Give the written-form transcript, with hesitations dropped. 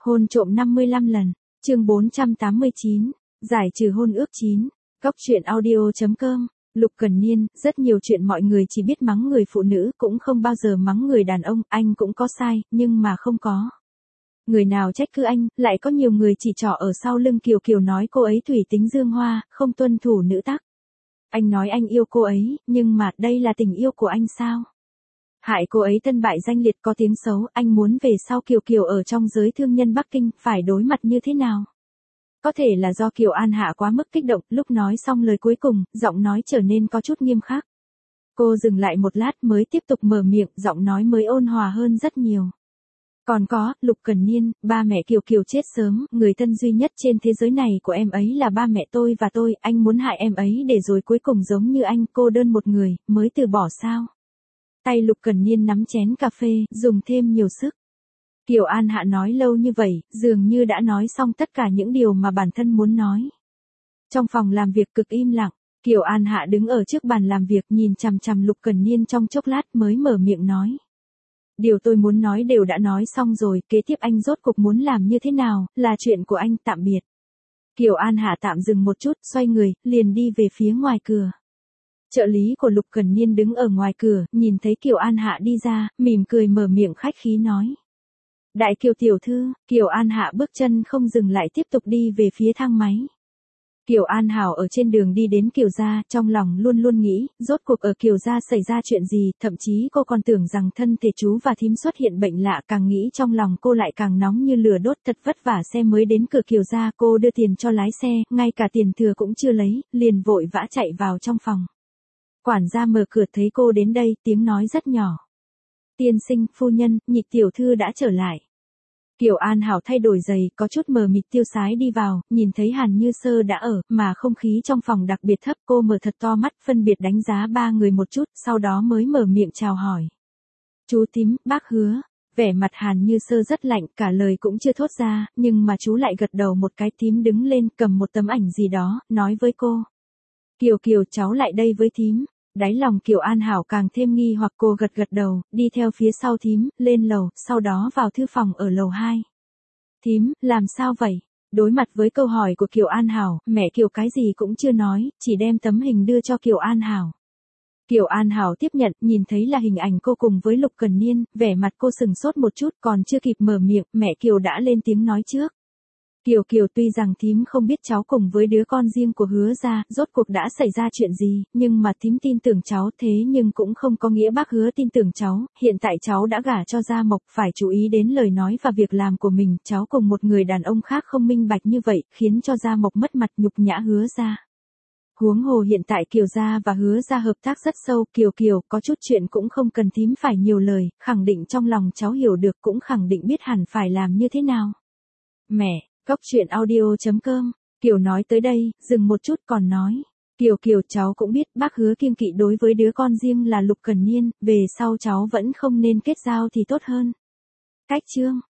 Hôn trộm 55 lần, chương 489, giải trừ hôn ước 9, Cóc truyện audio.com, Lục Cần Niên, rất nhiều chuyện mọi người chỉ biết mắng người phụ nữ cũng không bao giờ mắng người đàn ông, anh cũng có sai, nhưng mà không có. Người nào trách cứ anh, lại có nhiều người chỉ trỏ ở sau lưng Kiều Kiều nói cô ấy thủy tính dương hoa, không tuân thủ nữ tắc. Anh nói anh yêu cô ấy, nhưng mà đây là tình yêu của anh sao? Hại cô ấy thân bại danh liệt có tiếng xấu, anh muốn về sau Kiều Kiều ở trong giới thương nhân Bắc Kinh, phải đối mặt như thế nào? Có thể là do Kiều An Hạ quá mức kích động, lúc nói xong lời cuối cùng, giọng nói trở nên có chút nghiêm khắc. Cô dừng lại một lát mới tiếp tục mở miệng, giọng nói mới ôn hòa hơn rất nhiều. Còn có, Lục Cần Niên, ba mẹ Kiều Kiều chết sớm, người thân duy nhất trên thế giới này của em ấy là ba mẹ tôi và tôi, anh muốn hại em ấy để rồi cuối cùng giống như anh, cô đơn một người, mới từ bỏ sao? Tay Lục Cần Niên nắm chén cà phê, dùng thêm nhiều sức. Kiều An Hạ nói lâu như vậy, dường như đã nói xong tất cả những điều mà bản thân muốn nói. Trong phòng làm việc cực im lặng, Kiều An Hạ đứng ở trước bàn làm việc nhìn chằm chằm Lục Cần Niên trong chốc lát mới mở miệng nói. Điều tôi muốn nói đều đã nói xong rồi, kế tiếp anh rốt cuộc muốn làm như thế nào, là chuyện của anh, tạm biệt. Kiều An Hạ tạm dừng một chút, xoay người, liền đi về phía ngoài cửa. Trợ lý của Lục Cần Niên đứng ở ngoài cửa, nhìn thấy Kiều An Hạ đi ra, mỉm cười mở miệng khách khí nói. Đại Kiều tiểu thư, Kiều An Hạ bước chân không dừng lại tiếp tục đi về phía thang máy. Kiều An Hảo ở trên đường đi đến Kiều gia, trong lòng luôn luôn nghĩ, rốt cuộc ở Kiều gia xảy ra chuyện gì, thậm chí cô còn tưởng rằng thân thể chú và thím xuất hiện bệnh lạ, càng nghĩ trong lòng cô lại càng nóng như lửa đốt, thật vất vả xe mới đến cửa Kiều gia, cô đưa tiền cho lái xe, ngay cả tiền thừa cũng chưa lấy, liền vội vã chạy vào trong phòng. Quản gia mở cửa thấy cô đến đây, tiếng nói rất nhỏ. Tiên sinh, phu nhân, Nhị tiểu thư đã trở lại. Kiều An Hảo thay đổi giày, có chút mờ mịt tiêu sái đi vào, nhìn thấy Hàn Như Sơ đã ở, mà không khí trong phòng đặc biệt thấp, cô mở thật to mắt, phân biệt đánh giá ba người một chút, sau đó mới mở miệng chào hỏi. Chú Tím, bác Hứa, vẻ mặt Hàn Như Sơ rất lạnh, cả lời cũng chưa thốt ra, nhưng mà chú lại gật đầu một cái. Tím đứng lên, cầm một tấm ảnh gì đó, nói với cô. Kiều Kiều, cháu lại đây với thím. Đáy lòng Kiều An Hảo càng thêm nghi hoặc, cô gật gật đầu, đi theo phía sau thím, lên lầu, sau đó vào thư phòng ở lầu 2. Thím, làm sao vậy? Đối mặt với câu hỏi của Kiều An Hảo, mẹ Kiều cái gì cũng chưa nói, chỉ đem tấm hình đưa cho Kiều An Hảo. Kiều An Hảo tiếp nhận, nhìn thấy là hình ảnh cô cùng với Lục Cần Niên, vẻ mặt cô sừng sốt một chút, còn chưa kịp mở miệng, mẹ Kiều đã lên tiếng nói trước. Kiều Kiều, tuy rằng thím không biết cháu cùng với đứa con riêng của Hứa gia, rốt cuộc đã xảy ra chuyện gì, nhưng mà thím tin tưởng cháu, thế nhưng cũng không có nghĩa bác Hứa tin tưởng cháu, hiện tại cháu đã gả cho Gia Mộc, phải chú ý đến lời nói và việc làm của mình, cháu cùng một người đàn ông khác không minh bạch như vậy, khiến cho Gia Mộc mất mặt, nhục nhã Hứa gia. Huống hồ hiện tại Kiều gia và Hứa gia hợp tác rất sâu, Kiều Kiều, có chút chuyện cũng không cần thím phải nhiều lời, khẳng định trong lòng cháu hiểu được, cũng khẳng định biết hẳn phải làm như thế nào. Mẹ. Cóc truyện audio.com, Kiều nói tới đây, dừng một chút còn nói. Kiều Kiều, cháu cũng biết bác Hứa kiêng kỵ đối với đứa con riêng là Lục Cần Niên, về sau cháu vẫn không nên kết giao thì tốt hơn. Cách chương.